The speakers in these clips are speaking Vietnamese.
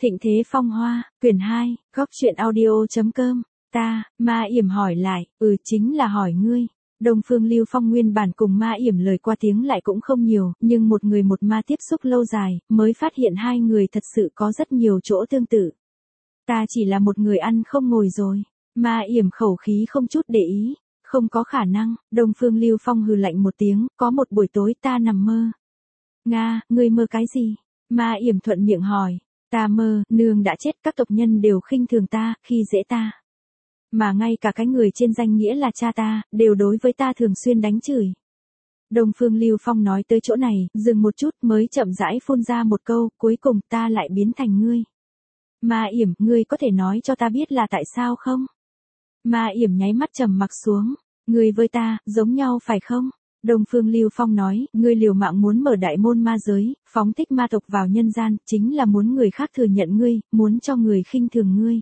Thịnh Thế Phong Hoa, quyển 2, góc truyện audio.com, Ma Yểm hỏi lại, chính là hỏi ngươi. Đông Phương Lưu Phong nguyên bản cùng Ma Yểm lời qua tiếng lại cũng không nhiều, nhưng một người một ma tiếp xúc lâu dài, mới phát hiện hai người thật sự có rất nhiều chỗ tương tự. Ta chỉ là một người ăn không ngồi rồi. Ma Yểm khẩu khí không chút để ý. Không có khả năng. Đông Phương Lưu Phong hừ lạnh một tiếng, có một buổi tối ta nằm mơ. Nga, ngươi mơ cái gì? Ma Yểm thuận miệng hỏi. Ta mơ, nương đã chết, các tộc nhân đều khinh thường ta, khi dễ ta. Mà ngay cả cái người trên danh nghĩa là cha ta, đều đối với ta thường xuyên đánh chửi. Đông Phương Lưu Phong nói tới chỗ này, dừng một chút mới chậm rãi phun ra một câu, cuối cùng ta lại biến thành ngươi. Ma Yểm, ngươi có thể nói cho ta biết là tại sao không? Ma Yểm nháy mắt trầm mặc xuống, ngươi với ta, giống nhau phải không? Đông Phương Lưu Phong nói, ngươi liều mạng muốn mở đại môn ma giới, phóng thích ma tộc vào nhân gian, chính là muốn người khác thừa nhận ngươi, muốn cho người khinh thường ngươi.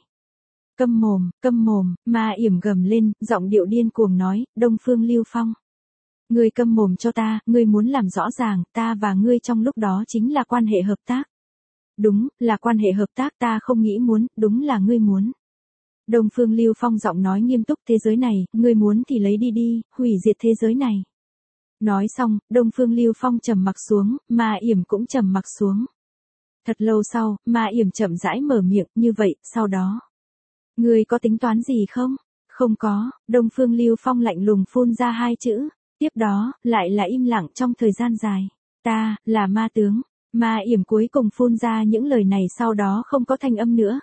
Câm mồm, Ma Yểm gầm lên, giọng điệu điên cuồng nói, Đông Phương Lưu Phong. Ngươi câm mồm cho ta, ngươi muốn làm rõ ràng, ta và ngươi trong lúc đó chính là quan hệ hợp tác. Đúng, là quan hệ hợp tác, ta không nghĩ muốn, đúng là ngươi muốn. Đông Phương Lưu Phong giọng nói nghiêm túc, thế giới này, ngươi muốn thì lấy đi đi, hủy diệt thế giới này. Nói xong, Đông Phương Lưu Phong trầm mặc xuống, Ma Yểm cũng trầm mặc xuống. Thật lâu sau, Ma Yểm chậm rãi mở miệng, như vậy, sau đó. Ngươi có tính toán gì không? Không có, Đông Phương Lưu Phong lạnh lùng phun ra hai chữ, tiếp đó, lại là im lặng trong thời gian dài. Ta, là ma tướng. Ma Yểm cuối cùng phun ra những lời này sau đó không có thanh âm nữa.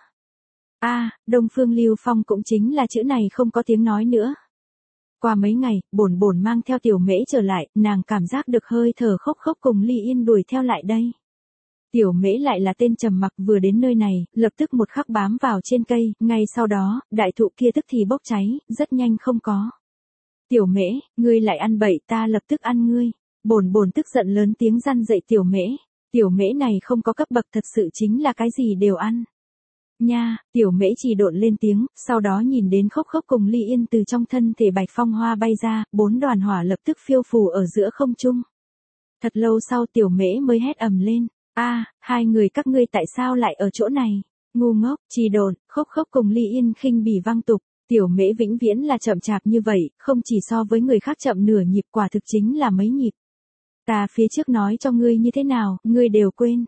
Đông Phương Lưu Phong cũng chính là chữ này không có tiếng nói nữa. Qua mấy ngày, bổn mang theo Tiểu Mễ trở lại, nàng cảm giác được hơi thở khốc cùng Ly Yên đuổi theo lại đây. Tiểu Mễ lại là tên trầm mặc vừa đến nơi này, lập tức một khắc bám vào trên cây, ngay sau đó, đại thụ kia tức thì bốc cháy, rất nhanh không có. Tiểu Mễ, ngươi lại ăn bậy, ta lập tức ăn ngươi. Bổn tức giận lớn tiếng răn dậy Tiểu Mễ. Tiểu Mễ này không có cấp bậc thật sự chính là cái gì đều ăn. Nha, Tiểu Mễ chỉ độn lên tiếng, sau đó nhìn đến khốc cùng Ly Yên từ trong thân thể Bạch Phong Hoa bay ra, 4 đoàn hỏa lập tức phiêu phù ở giữa không trung. Thật lâu sau Tiểu Mễ mới hét ầm lên, hai người các ngươi tại sao lại ở chỗ này? Ngu ngốc, chỉ độn, khốc cùng Ly Yên khinh bỉ văng tục, Tiểu Mễ vĩnh viễn là chậm chạp như vậy, không chỉ so với người khác chậm nửa nhịp, quả thực chính là mấy nhịp. Ta phía trước nói cho ngươi như thế nào, ngươi đều quên.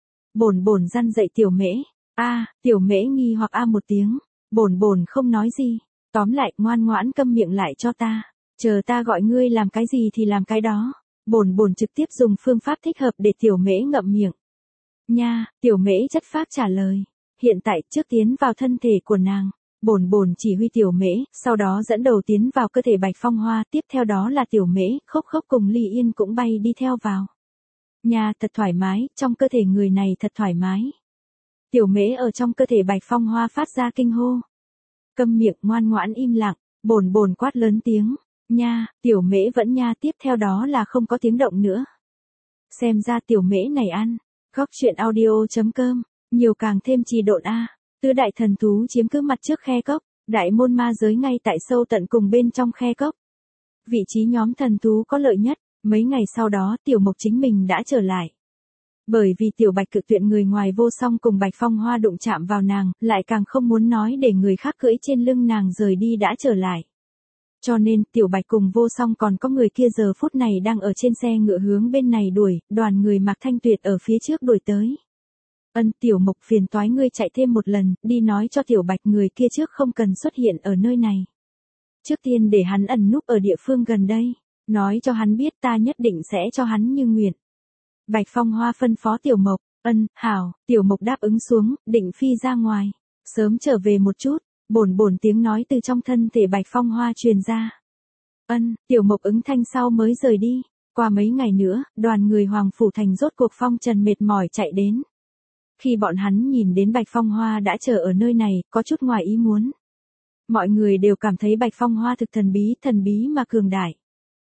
Bổn răn dậy Tiểu Mễ. Tiểu Mễ nghi hoặc một tiếng, bổn không nói gì, tóm lại ngoan ngoãn câm miệng lại cho ta, chờ ta gọi ngươi làm cái gì thì làm cái đó. Bổn trực tiếp dùng phương pháp thích hợp để Tiểu Mễ ngậm miệng. Nha, Tiểu Mễ chất phác trả lời, hiện tại trước tiến vào thân thể của nàng, bổn chỉ huy Tiểu Mễ, sau đó dẫn đầu tiến vào cơ thể Bạch Phong Hoa, tiếp theo đó là Tiểu Mễ, khốc cùng Ly Yên cũng bay đi theo vào. Nha, thật thoải mái, trong cơ thể người này thật thoải mái. Tiểu Mễ ở trong cơ thể Bạch Phong Hoa phát ra kinh hô. Câm miệng, ngoan ngoãn im lặng, bổn quát lớn tiếng. Nha, Tiểu Mễ vẫn nha, tiếp theo đó là không có tiếng động nữa. Xem ra Tiểu Mễ này ăn. Góc truyện audio.com, nhiều càng thêm trì độn Tứ đại thần thú chiếm cứ mặt trước khe cốc, đại môn ma giới ngay tại sâu tận cùng bên trong khe cốc. Vị trí nhóm thần thú có lợi nhất, mấy ngày sau đó Tiểu Mộc chính mình đã trở lại. Bởi vì Tiểu Bạch cự tuyệt người ngoài Vô Song cùng Bạch Phong Hoa đụng chạm vào nàng, lại càng không muốn nói để người khác cưỡi trên lưng nàng rời đi đã trở lại. Cho nên, Tiểu Bạch cùng Vô Song còn có người kia giờ phút này đang ở trên xe ngựa hướng bên này đuổi, đoàn người Mạc Thanh Tuyệt ở phía trước đuổi tới. Tiểu Mộc phiền toái ngươi chạy thêm một lần, đi nói cho Tiểu Bạch người kia trước không cần xuất hiện ở nơi này. Trước tiên để hắn ẩn núp ở địa phương gần đây, nói cho hắn biết ta nhất định sẽ cho hắn như nguyện. Bạch Phong Hoa phân phó Tiểu Mộc, hảo, Tiểu Mộc đáp ứng xuống, định phi ra ngoài, sớm trở về một chút, bổn tiếng nói từ trong thân thể Bạch Phong Hoa truyền ra. Tiểu Mộc ứng thanh sau mới rời đi, qua mấy ngày nữa, đoàn người Hoàng Phủ Thành rốt cuộc phong trần mệt mỏi chạy đến. Khi bọn hắn nhìn đến Bạch Phong Hoa đã chờ ở nơi này, có chút ngoài ý muốn. Mọi người đều cảm thấy Bạch Phong Hoa thực thần bí mà cường đại.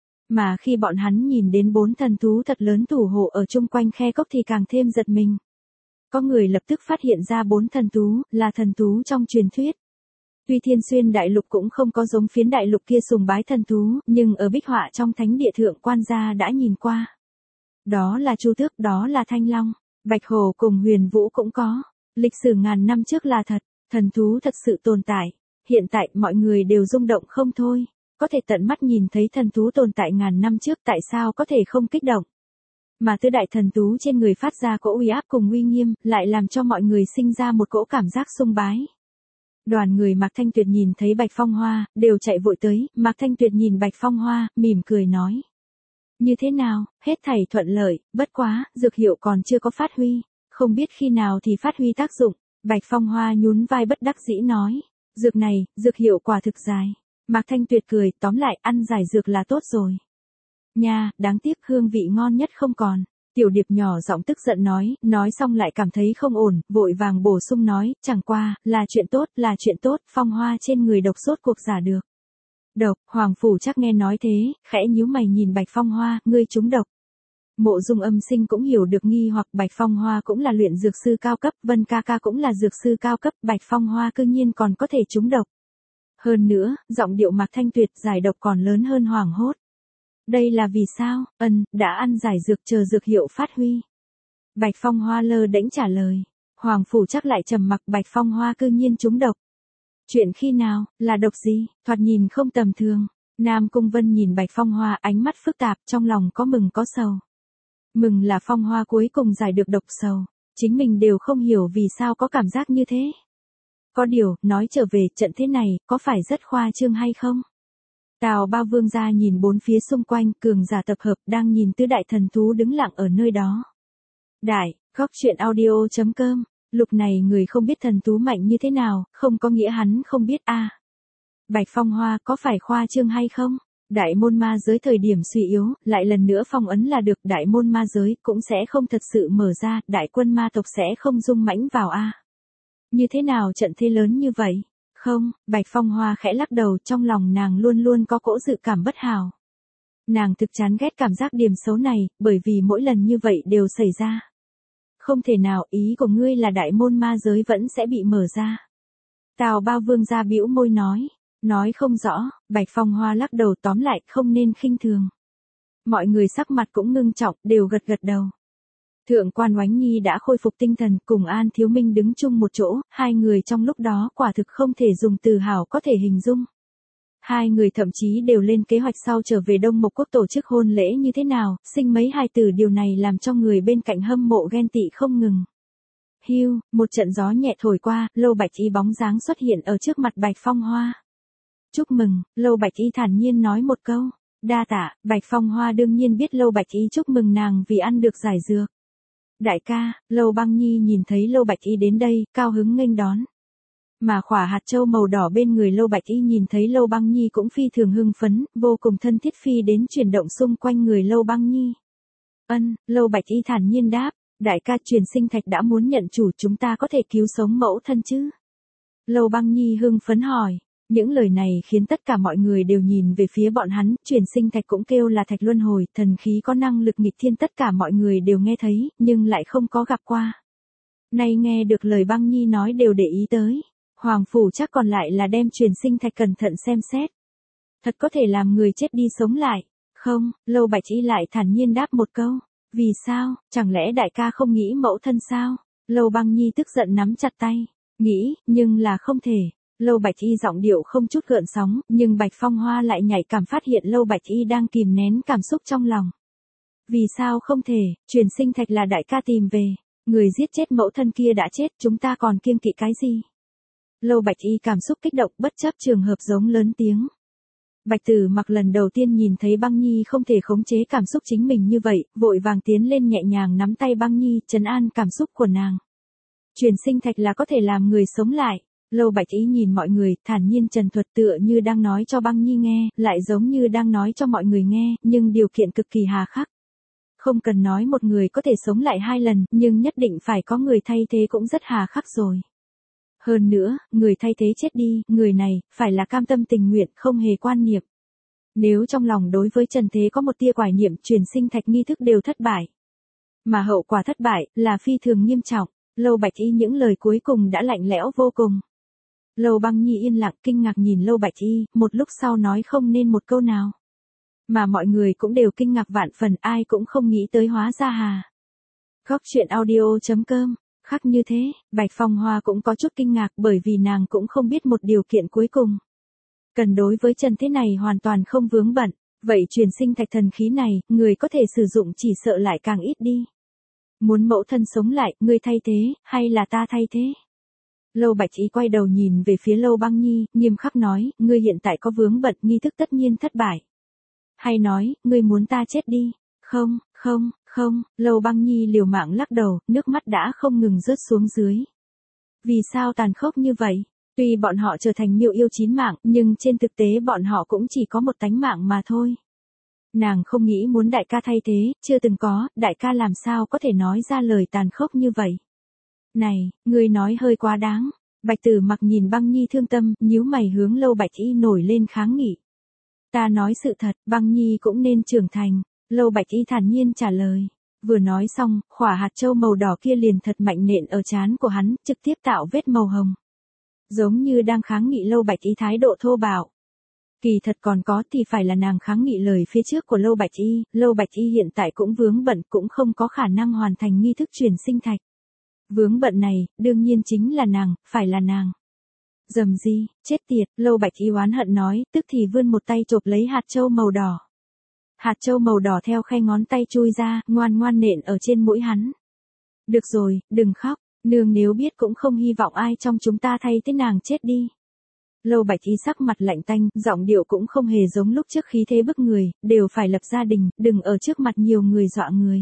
Mà khi bọn hắn nhìn đến 4 thần thú thật lớn thủ hộ ở chung quanh khe cốc thì càng thêm giật mình. Có người lập tức phát hiện ra 4 thần thú, là thần thú trong truyền thuyết. Tuy Thiên Xuyên đại lục cũng không có giống Phiến đại lục kia sùng bái thần thú, nhưng ở bích họa trong thánh địa thượng quan gia đã nhìn qua. Đó là Chu Tước, đó là Thanh Long, Bạch Hổ cùng Huyền Vũ cũng có. Lịch sử ngàn năm trước là thật, thần thú thật sự tồn tại. Hiện tại mọi người đều rung động không thôi. Có thể tận mắt nhìn thấy thần thú tồn tại ngàn năm trước, tại sao có thể không kích động? Mà tứ đại thần thú trên người phát ra cỗ uy áp cùng uy nghiêm, lại làm cho mọi người sinh ra một cỗ cảm giác sùng bái. Đoàn người Mạc Thanh Tuyệt nhìn thấy Bạch Phong Hoa, đều chạy vội tới, Mạc Thanh Tuyệt nhìn Bạch Phong Hoa, mỉm cười nói. Như thế nào, hết thảy thuận lợi, bất quá, dược hiệu còn chưa có phát huy, không biết khi nào thì phát huy tác dụng. Bạch Phong Hoa nhún vai bất đắc dĩ nói. Dược này, dược hiệu quả thực dài. Mạc Thanh Tuyệt cười, tóm lại, ăn giải dược là tốt rồi. Nha, đáng tiếc hương vị ngon nhất không còn. Tiểu Điệp nhỏ giọng tức giận nói xong lại cảm thấy không ổn, vội vàng bổ sung nói, chẳng qua, là chuyện tốt, Phong Hoa trên người độc sốt cuộc giả được. Độc, Hoàng Phủ chắc nghe nói thế, khẽ nhíu mày nhìn Bạch Phong Hoa, ngươi trúng độc. Mộ Dung Âm Sinh cũng hiểu được nghi hoặc Bạch Phong Hoa cũng là luyện dược sư cao cấp, Vân ca ca cũng là dược sư cao cấp, Bạch Phong Hoa cư nhiên còn có thể trúng độc. Hơn nữa, giọng điệu Mạc Thanh Tuyệt giải độc còn lớn hơn hoảng hốt. Đây là vì sao? Đã ăn giải dược chờ dược hiệu phát huy. Bạch Phong Hoa lơ đễnh trả lời. Hoàng Phủ chắc lại trầm mặc, Bạch Phong Hoa cư nhiên trúng độc. Chuyện khi nào, là độc gì, thoạt nhìn không tầm thường. Nam Cung Vân nhìn Bạch Phong Hoa ánh mắt phức tạp, trong lòng có mừng có sầu. Mừng là Phong Hoa cuối cùng giải được độc, sầu. Chính mình đều không hiểu vì sao có cảm giác như thế. Có điều, nói trở về, trận thế này, có phải rất khoa trương hay không? Tào Bao Vương gia nhìn bốn phía xung quanh, cường giả tập hợp, đang nhìn tứ đại thần thú đứng lặng ở nơi đó. Đại, góc truyện audio.com, lúc này người không biết thần thú mạnh như thế nào, không có nghĩa hắn không biết a. Bạch Phong Hoa có phải khoa trương hay không? Đại môn ma giới thời điểm suy yếu, lại lần nữa phong ấn là được, đại môn ma giới cũng sẽ không thật sự mở ra, đại quân ma tộc sẽ không dung mãnh vào a. Như thế nào trận thế lớn như vậy? Không, Bạch Phong Hoa khẽ lắc đầu, trong lòng nàng luôn luôn có cỗ dự cảm bất hảo. Nàng thực chán ghét cảm giác điểm xấu này, bởi vì mỗi lần như vậy đều xảy ra. Không thể nào, ý của ngươi là đại môn ma giới vẫn sẽ bị mở ra. Tào Bao Vương gia bĩu môi nói không rõ, Bạch Phong Hoa lắc đầu, tóm lại không nên khinh thường. Mọi người sắc mặt cũng ngưng trọng, đều gật gật đầu. Thượng quan Oánh Nhi đã khôi phục tinh thần, cùng An Thiếu Minh đứng chung một chỗ, hai người trong lúc đó quả thực không thể dùng từ hảo có thể hình dung. Hai người thậm chí đều lên kế hoạch sau trở về Đông Mộc Quốc tổ chức hôn lễ như thế nào, sinh mấy hài tử, điều này làm cho người bên cạnh hâm mộ ghen tị không ngừng. Hưu, một trận gió nhẹ thổi qua, Lâu Bạch Y bóng dáng xuất hiện ở trước mặt Bạch Phong Hoa. Chúc mừng, Lâu Bạch Y thản nhiên nói một câu. Đa tạ, Bạch Phong Hoa đương nhiên biết Lâu Bạch Y chúc mừng nàng vì ăn được giải dược. Đại ca, Lâu Băng Nhi nhìn thấy Lâu Bạch Y đến đây, cao hứng nghênh đón. Mà khỏa hạt châu màu đỏ bên người Lâu Bạch Y nhìn thấy Lâu Băng Nhi cũng phi thường hưng phấn, vô cùng thân thiết phi đến chuyển động xung quanh người Lâu Băng Nhi. Lâu Bạch Y thản nhiên đáp, đại ca, truyền sinh thạch đã muốn nhận chủ, chúng ta có thể cứu sống mẫu thân chứ? Lâu Băng Nhi hưng phấn hỏi. Những lời này khiến tất cả mọi người đều nhìn về phía bọn hắn, truyền sinh thạch cũng kêu là thạch luân hồi, thần khí có năng lực nghịch thiên, tất cả mọi người đều nghe thấy, nhưng lại không có gặp qua. Nay nghe được lời Băng Nhi nói đều để ý tới. Hoàng Phủ chắc còn lại là đem truyền sinh thạch cẩn thận xem xét. Thật có thể làm người chết đi sống lại. Không, Lâu Bạch Y lại thản nhiên đáp một câu. Vì sao, chẳng lẽ đại ca không nghĩ mẫu thân sao? Lâu Băng Nhi tức giận nắm chặt tay. Nghĩ, nhưng là không thể. Lâu Bạch Y giọng điệu không chút gợn sóng, nhưng Bạch Phong Hoa lại nhạy cảm phát hiện Lâu Bạch Y đang kìm nén cảm xúc trong lòng. Vì sao không thể, truyền sinh thạch là đại ca tìm về, người giết chết mẫu thân kia đã chết, chúng ta còn kiêng kỵ cái gì? Lâu Bạch Y cảm xúc kích động, bất chấp trường hợp giống lớn tiếng. Bạch Tử Mặc lần đầu tiên nhìn thấy Băng Nhi không thể khống chế cảm xúc chính mình như vậy, vội vàng tiến lên nhẹ nhàng nắm tay Băng Nhi, trấn an cảm xúc của nàng. Truyền sinh thạch là có thể làm người sống lại. Lâu Bạch Y nhìn mọi người, thản nhiên trần thuật, tựa như đang nói cho Băng Nhi nghe, lại giống như đang nói cho mọi người nghe, nhưng điều kiện cực kỳ hà khắc. Không cần nói một người có thể sống lại 2 lần, nhưng nhất định phải có người thay thế cũng rất hà khắc rồi. Hơn nữa, người thay thế chết đi, người này, phải là cam tâm tình nguyện, không hề quan niệm. Nếu trong lòng đối với trần thế có một tia quải niệm, truyền sinh thạch nghi thức đều thất bại. Mà hậu quả thất bại, là phi thường nghiêm trọng. Lâu Bạch Y những lời cuối cùng đã lạnh lẽo vô cùng. Lâu Băng Nhi yên lặng kinh ngạc nhìn Lâu Bạch Y, một lúc sau nói không nên một câu nào. Mà mọi người cũng đều kinh ngạc vạn phần, ai cũng không nghĩ tới hóa ra hà. Góc truyện audio.com Khắc như thế, Bạch Phong Hoa cũng có chút kinh ngạc bởi vì nàng cũng không biết một điều kiện cuối cùng. Cần đối với Trần thế này hoàn toàn không vướng bận, vậy truyền sinh thạch thần khí này, người có thể sử dụng chỉ sợ lại càng ít đi. Muốn mẫu thân sống lại, ngươi thay thế, hay là ta thay thế? Lâu Bạch Y quay đầu nhìn về phía Lâu Băng Nhi, nghiêm khắc nói, ngươi hiện tại có vướng bận, nghi thức tất nhiên thất bại. Hay nói, ngươi muốn ta chết đi? Không, không, không, Lâu Băng Nhi liều mạng lắc đầu, nước mắt đã không ngừng rớt xuống dưới. Vì sao tàn khốc như vậy? Tuy bọn họ trở thành miêu yêu chín mạng, nhưng trên thực tế bọn họ cũng chỉ có một tánh mạng mà thôi. Nàng không nghĩ muốn đại ca thay thế, chưa từng có, đại ca làm sao có thể nói ra lời tàn khốc như vậy. Này, ngươi nói hơi quá đáng. Bạch Tử Mặc nhìn Băng Nhi thương tâm, nhíu mày hướng Lâu Bạch Y nổi lên kháng nghị. Ta nói sự thật, Băng Nhi cũng nên trưởng thành. Lâu Bạch Y thản nhiên trả lời. Vừa nói xong, khỏa hạt châu màu đỏ kia liền thật mạnh nện ở trán của hắn, trực tiếp tạo vết màu hồng. Giống như đang kháng nghị Lâu Bạch Y thái độ thô bạo. Kỳ thật còn có thì phải là nàng kháng nghị lời phía trước của Lâu Bạch Y. Lâu Bạch Y hiện tại cũng vướng bận, cũng không có khả năng hoàn thành nghi thức truyền sinh thạch. Vướng bận này, đương nhiên chính là nàng, phải là nàng. Dầm gì, chết tiệt, Lâu Bạch Y oán hận nói, tức thì vươn một tay chộp lấy hạt châu màu đỏ. Hạt châu màu đỏ theo khe ngón tay chui ra, ngoan ngoan nện ở trên mũi hắn. Được rồi, đừng khóc, nương nếu biết cũng không hy vọng ai trong chúng ta thay thế nàng chết đi. Lâu Bạch Y sắc mặt lạnh tanh, giọng điệu cũng không hề giống lúc trước khí thế bức người, đều phải lập gia đình, đừng ở trước mặt nhiều người dọa người.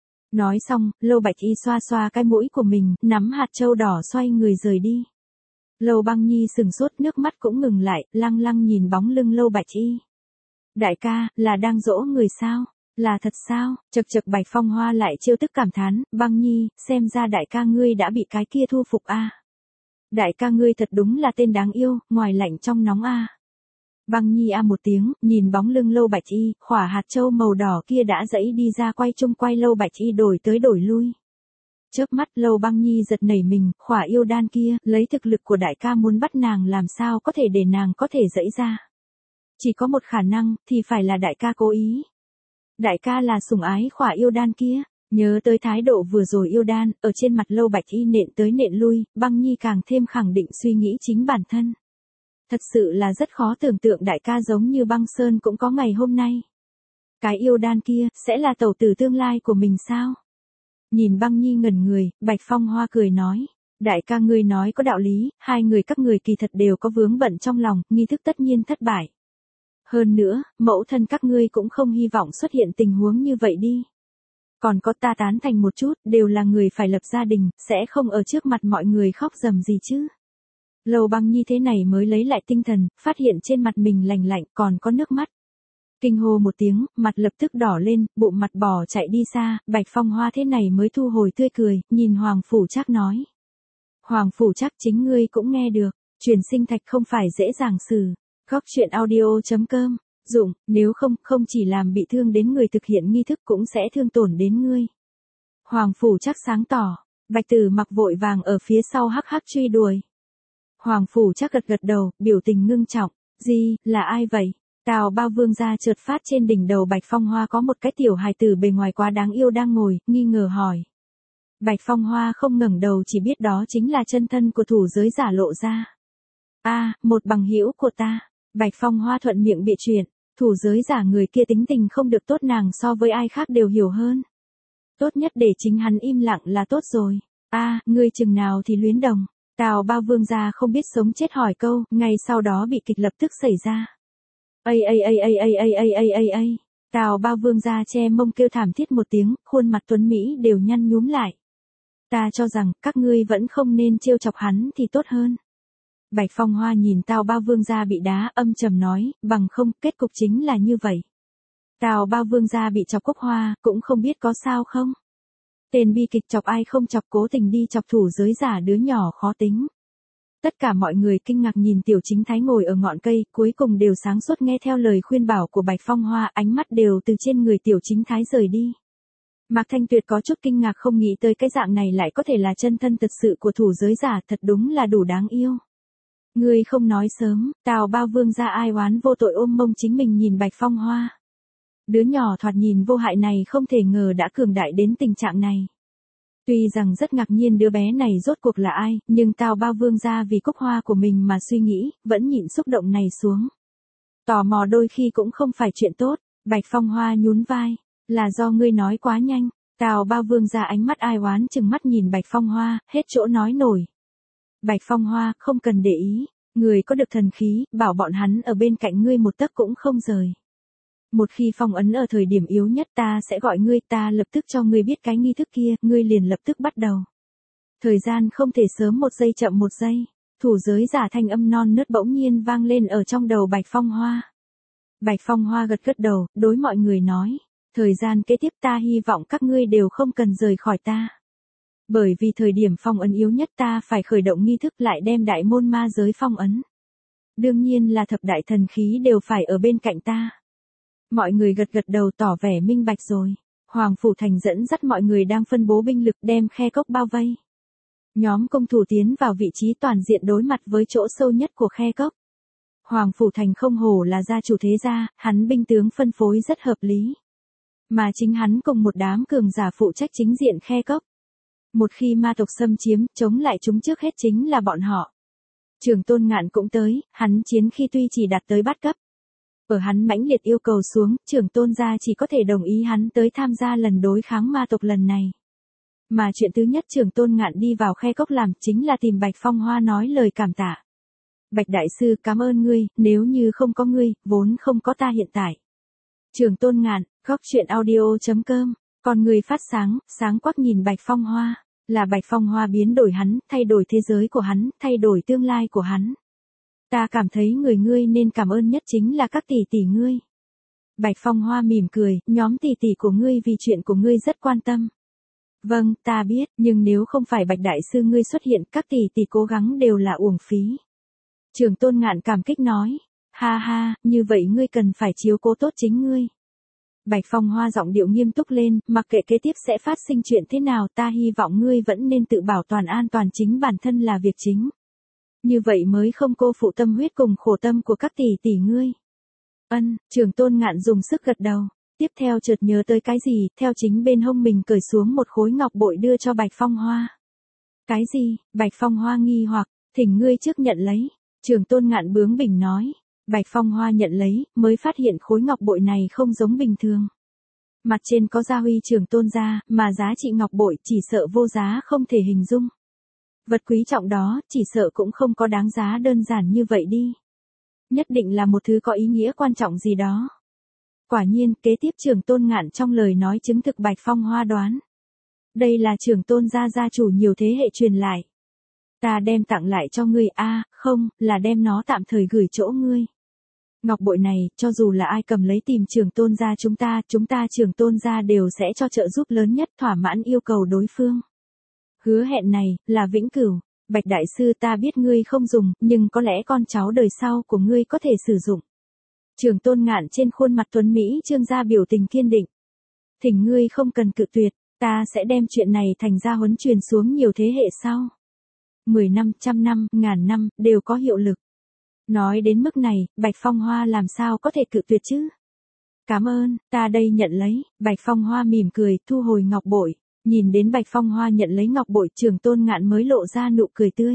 Nói xong, Lâu Bạch Y xoa xoa cái mũi của mình, nắm hạt châu đỏ xoay người rời đi. Lâu Băng Nhi sừng sốt, nước mắt cũng ngừng lại, lăng lăng nhìn bóng lưng Lâu Bạch Y. Đại ca, là đang dỗ người sao? Là thật sao? Chật chật Bạch Phong Hoa lại trêu tức cảm thán, Băng Nhi, xem ra đại ca ngươi đã bị cái kia thu phục a. Đại ca ngươi thật đúng là tên đáng yêu, ngoài lạnh trong nóng a. Băng Nhi a một tiếng, nhìn bóng lưng Lâu Bạch Y, khỏa hạt châu màu đỏ kia đã dẫy đi ra quay chung quay Lâu Bạch Y đổi tới đổi lui. Chớp mắt Lâu Băng Nhi giật nảy mình, khỏa yêu đan kia, lấy thực lực của đại ca muốn bắt nàng làm sao có thể để nàng có thể dẫy ra. Chỉ có một khả năng, thì phải là đại ca cố ý. Đại ca là sủng ái khỏa yêu đan kia. Nhớ tới thái độ vừa rồi yêu đan, ở trên mặt Lâu Bạch Y nện tới nện lui, Băng Nhi càng thêm khẳng định suy nghĩ chính bản thân. Thật sự là rất khó tưởng tượng đại ca giống như Băng Sơn cũng có ngày hôm nay. Cái yêu đan kia, sẽ là tẩu tử tương lai của mình sao? Nhìn Băng Nhi ngẩn người, Bạch Phong Hoa cười nói. Đại ca ngươi nói có đạo lý, hai người các người kỳ thật đều có vướng bận trong lòng, nghi thức tất nhiên thất bại. Hơn nữa, mẫu thân các ngươi cũng không hy vọng xuất hiện tình huống như vậy đi. Còn có ta tán thành một chút, đều là người phải lập gia đình, sẽ không ở trước mặt mọi người khóc rầm gì chứ. Lâu Băng Nhi thế này mới lấy lại tinh thần, phát hiện trên mặt mình lành lạnh còn có nước mắt. Kinh hô một tiếng, mặt lập tức đỏ lên, bụng mặt bỏ chạy đi xa, Bạch Phong Hoa thế này mới thu hồi tươi cười, nhìn Hoàng Phủ Trác nói. Hoàng Phủ Trác chính ngươi cũng nghe được, truyền sinh thạch không phải dễ dàng xử. Góc truyện audio.com, Dụng, nếu không, không chỉ làm bị thương đến người thực hiện nghi thức cũng sẽ thương tổn đến ngươi. Hoàng Phủ Trác sáng tỏ, Bạch Tử Mặc vội vàng ở phía sau hắc hắc truy đuổi. Hoàng Phủ Trác gật gật đầu, biểu tình ngưng trọng, gì, là ai vậy? Tào Bao Vương gia chợt phát trên đỉnh đầu Bạch Phong Hoa có một cái tiểu hài tử bề ngoài quá đáng yêu đang ngồi, nghi ngờ hỏi. Bạch Phong Hoa không ngẩng đầu chỉ biết đó chính là chân thân của thủ giới giả lộ ra. A, một bằng hữu của ta. Bạch Phong Hoa thuận miệng bịa chuyện, thủ giới giả người kia tính tình không được tốt nàng so với ai khác đều hiểu hơn. Tốt nhất để chính hắn im lặng là tốt rồi. A, ngươi chừng nào thì luyến đồng. Tào Bao Vương gia không biết sống chết hỏi câu, ngay sau đó bị kịch lập tức xảy ra. Tào Bao Vương gia che mông kêu thảm thiết một tiếng, khuôn mặt tuấn Mỹ đều nhăn nhúm lại. Ta cho rằng, các ngươi vẫn không nên trêu chọc hắn thì tốt hơn. Bạch Phong Hoa nhìn Tào Bao Vương gia bị đá, âm trầm nói, bằng không, kết cục chính là như vậy. Tào Bao Vương gia bị chọc cúc hoa, cũng không biết có sao không. Tên bi kịch chọc ai không chọc cố tình đi chọc thủ giới giả đứa nhỏ khó tính. Tất cả mọi người kinh ngạc nhìn Tiểu Chính Thái ngồi ở ngọn cây, cuối cùng đều sáng suốt nghe theo lời khuyên bảo của Bạch Phong Hoa, ánh mắt đều từ trên người Tiểu Chính Thái rời đi. Mạc Thanh Tuyệt có chút kinh ngạc không nghĩ tới cái dạng này lại có thể là chân thân thật sự của thủ giới giả, thật đúng là đủ đáng yêu. Ngươi không nói sớm, Tào Bao Vương gia ai oán vô tội ôm mông chính mình nhìn Bạch Phong Hoa. Đứa nhỏ thoạt nhìn vô hại này không thể ngờ đã cường đại đến tình trạng này. Tuy rằng rất ngạc nhiên đứa bé này rốt cuộc là ai, nhưng Tào Bao Vương gia vì cúc hoa của mình mà suy nghĩ, vẫn nhịn xúc động này xuống. Tò mò đôi khi cũng không phải chuyện tốt, Bạch Phong Hoa nhún vai, là do ngươi nói quá nhanh. Tào Bao Vương gia ánh mắt ai oán chừng mắt nhìn Bạch Phong Hoa, hết chỗ nói nổi. Bạch Phong Hoa, không cần để ý, người có được thần khí, bảo bọn hắn ở bên cạnh ngươi một tấc cũng không rời. Một khi phong ấn ở thời điểm yếu nhất ta sẽ gọi ngươi, ta lập tức cho ngươi biết cái nghi thức kia, ngươi liền lập tức bắt đầu. Thời gian không thể sớm một giây chậm một giây, thủ giới giả thanh âm non nớt bỗng nhiên vang lên ở trong đầu Bạch Phong Hoa. Bạch Phong Hoa gật gật đầu, đối mọi người nói, thời gian kế tiếp ta hy vọng các ngươi đều không cần rời khỏi ta. Bởi vì thời điểm phong ấn yếu nhất ta phải khởi động nghi thức lại đem đại môn ma giới phong ấn. Đương nhiên là thập đại thần khí đều phải ở bên cạnh ta. Mọi người gật gật đầu tỏ vẻ minh bạch rồi. Hoàng Phủ Thành dẫn dắt mọi người đang phân bố binh lực đem khe cốc bao vây. Nhóm công thủ tiến vào vị trí toàn diện đối mặt với chỗ sâu nhất của khe cốc. Hoàng Phủ Thành không hổ là gia chủ thế gia, hắn binh tướng phân phối rất hợp lý. Mà chính hắn cùng một đám cường giả phụ trách chính diện khe cốc. Một khi ma tộc xâm chiếm, chống lại chúng trước hết chính là bọn họ. Trường Tôn Ngạn cũng tới, hắn chiến khi tuy chỉ đạt tới bát cấp. Ở hắn mãnh liệt yêu cầu xuống, Trường Tôn gia chỉ có thể đồng ý hắn tới tham gia lần đối kháng ma tộc lần này. Mà chuyện thứ nhất Trường Tôn Ngạn đi vào khe cốc làm chính là tìm Bạch Phong Hoa nói lời cảm tạ. Bạch Đại Sư cảm ơn ngươi, nếu như không có ngươi, vốn không có ta hiện tại. Trường Tôn Ngạn, góc chuyện audio.com, con người phát sáng, sáng quắc nhìn Bạch Phong Hoa, là Bạch Phong Hoa biến đổi hắn, thay đổi thế giới của hắn, thay đổi tương lai của hắn. Ta cảm thấy người ngươi nên cảm ơn nhất chính là các tỷ tỷ ngươi. Bạch Phong Hoa mỉm cười, nhóm tỷ tỷ của ngươi vì chuyện của ngươi rất quan tâm. Vâng, ta biết, nhưng nếu không phải Bạch Đại Sư ngươi xuất hiện, các tỷ tỷ cố gắng đều là uổng phí. Trường Tôn Ngạn cảm kích nói, ha ha, như vậy ngươi cần phải chiếu cố tốt chính ngươi. Bạch Phong Hoa giọng điệu nghiêm túc lên, mặc kệ kế tiếp sẽ phát sinh chuyện thế nào ta hy vọng ngươi vẫn nên tự bảo toàn an toàn chính bản thân là việc chính. Như vậy mới không cô phụ tâm huyết cùng khổ tâm của các tỷ tỷ ngươi. Ân, Trường Tôn Ngạn dùng sức gật đầu, tiếp theo chợt nhớ tới cái gì, theo chính bên hông mình cởi xuống một khối ngọc bội đưa cho Bạch Phong Hoa. Cái gì? Bạch Phong Hoa nghi hoặc, thỉnh ngươi trước nhận lấy. Trường Tôn Ngạn bướng bỉnh nói. Bạch Phong Hoa nhận lấy, mới phát hiện khối ngọc bội này không giống bình thường. Mặt trên có gia huy Trường Tôn gia, mà giá trị ngọc bội chỉ sợ vô giá không thể hình dung. Vật quý trọng đó, chỉ sợ cũng không có đáng giá đơn giản như vậy đi. Nhất định là một thứ có ý nghĩa quan trọng gì đó. Quả nhiên, kế tiếp Trường Tôn Ngạn trong lời nói chứng thực Bạch Phong Hoa đoán. Đây là Trường Tôn gia gia chủ nhiều thế hệ truyền lại. Ta đem tặng lại cho ngươi không, là đem nó tạm thời gửi chỗ ngươi. Ngọc bội này, cho dù là ai cầm lấy tìm Trường Tôn gia chúng ta Trường Tôn gia đều sẽ cho trợ giúp lớn nhất thỏa mãn yêu cầu đối phương. Hứa hẹn này, là vĩnh cửu. Bạch Đại Sư ta biết ngươi không dùng, nhưng có lẽ con cháu đời sau của ngươi có thể sử dụng. Trường Tôn Ngạn trên khuôn mặt tuấn Mỹ trương ra biểu tình kiên định. Thỉnh ngươi không cần cự tuyệt, ta sẽ đem chuyện này thành ra huấn truyền xuống nhiều thế hệ sau. 10 năm, 100 năm, ngàn năm, đều có hiệu lực. Nói đến mức này, Bạch Phong Hoa làm sao có thể cự tuyệt chứ? Cảm ơn, ta đây nhận lấy. Bạch Phong Hoa mỉm cười, thu hồi ngọc bội. Nhìn đến Bạch Phong Hoa nhận lấy ngọc bội, Trường Tôn Ngạn mới lộ ra nụ cười tươi.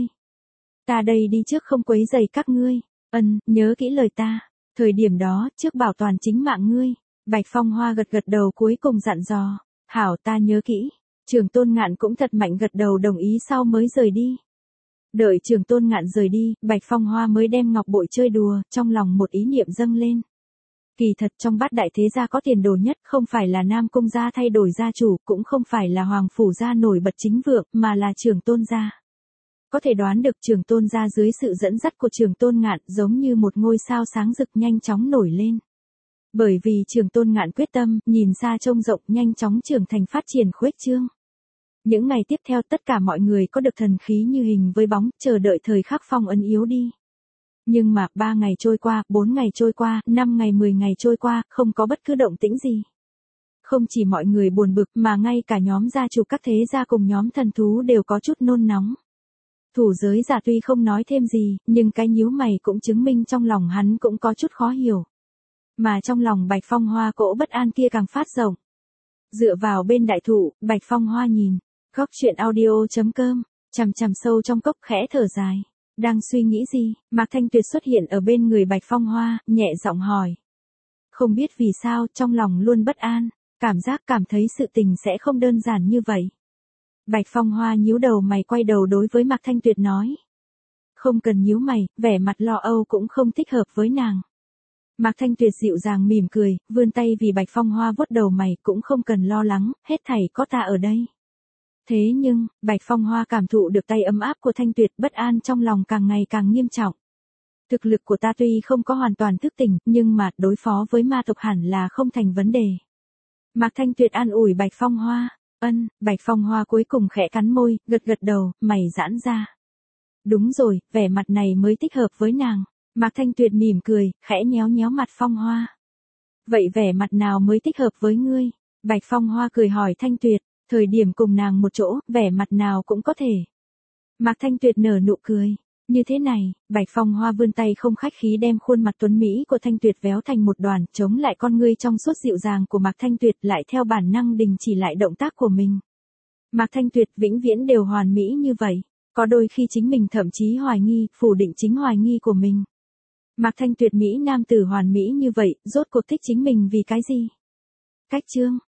Ta đây đi trước không quấy rầy các ngươi. Nhớ kỹ lời ta. Thời điểm đó, trước bảo toàn chính mạng ngươi. Bạch Phong Hoa gật gật đầu cuối cùng dặn dò. Hảo ta nhớ kỹ. Trường Tôn Ngạn cũng thật mạnh gật đầu đồng ý sau mới rời đi. Đợi Trường Tôn Ngạn rời đi, Bạch Phong Hoa mới đem ngọc bội chơi đùa, trong lòng một ý niệm dâng lên. Kỳ thật trong bát đại thế gia có tiền đồ nhất không phải là Nam Cung gia thay đổi gia chủ, cũng không phải là Hoàng Phủ gia nổi bật chính vượng, mà là Trường Tôn gia. Có thể đoán được Trường Tôn gia dưới sự dẫn dắt của Trường Tôn Ngạn giống như một ngôi sao sáng rực nhanh chóng nổi lên. Bởi vì Trường Tôn Ngạn quyết tâm, nhìn xa trông rộng nhanh chóng trưởng thành phát triển khuếch trương. Những ngày tiếp theo tất cả mọi người có được thần khí như hình với bóng, chờ đợi thời khắc phong ấn yếu đi. Nhưng mà 3 ngày trôi qua, 4 ngày trôi qua, 5 ngày 10 ngày trôi qua, không có bất cứ động tĩnh gì. Không chỉ mọi người buồn bực mà ngay cả nhóm gia chủ các thế gia cùng nhóm thần thú đều có chút nôn nóng. Thủ giới giả tuy không nói thêm gì, nhưng cái nhíu mày cũng chứng minh trong lòng hắn cũng có chút khó hiểu. Mà trong lòng Bạch Phong Hoa cỗ bất an kia càng phát rộng. Dựa vào bên đại thụ, Bạch Phong Hoa nhìn. Góc chuyện audio.com, chằm chằm sâu trong cốc khẽ thở dài. Đang suy nghĩ gì, Mạc Thanh Tuyệt xuất hiện ở bên người Bạch Phong Hoa, nhẹ giọng hỏi. Không biết vì sao, trong lòng luôn bất an, cảm thấy sự tình sẽ không đơn giản như vậy. Bạch Phong Hoa nhíu đầu mày quay đầu đối với Mạc Thanh Tuyệt nói. Không cần nhíu mày, vẻ mặt lo âu cũng không thích hợp với nàng. Mạc Thanh Tuyệt dịu dàng mỉm cười, vươn tay vì Bạch Phong Hoa vuốt đầu mày, cũng không cần lo lắng, hết thảy có ta ở đây. Thế nhưng, Bạch Phong Hoa cảm thụ được tay ấm áp của Thanh Tuyệt, bất an trong lòng càng ngày càng nghiêm trọng. Thực lực của ta tuy không có hoàn toàn thức tỉnh, nhưng mà đối phó với ma tộc hẳn là không thành vấn đề. Mạc Thanh Tuyệt an ủi Bạch Phong Hoa. Bạch Phong Hoa cuối cùng khẽ cắn môi, gật đầu, mày giãn ra. Đúng rồi, vẻ mặt này mới thích hợp với nàng. Mạc Thanh Tuyệt mỉm cười, khẽ nhéo mặt Phong Hoa. Vậy vẻ mặt nào mới thích hợp với ngươi? Bạch Phong Hoa cười hỏi Thanh Tuyệt, thời điểm cùng nàng một chỗ, vẻ mặt nào cũng có thể. Mạc Thanh Tuyệt nở nụ cười. Như thế này, Bạch Phong Hoa vươn tay không khách khí đem khuôn mặt tuấn Mỹ của Thanh Tuyệt véo thành một đoàn, chống lại con ngươi trong suốt dịu dàng của Mạc Thanh Tuyệt, lại theo bản năng đình chỉ lại động tác của mình. Mạc Thanh Tuyệt vĩnh viễn đều hoàn mỹ như vậy, có đôi khi chính mình thậm chí hoài nghi, phủ định chính hoài nghi của mình. Mạc Thanh Tuyệt Mỹ nam tử hoàn mỹ như vậy, rốt cuộc thích chính mình vì cái gì? Cách chương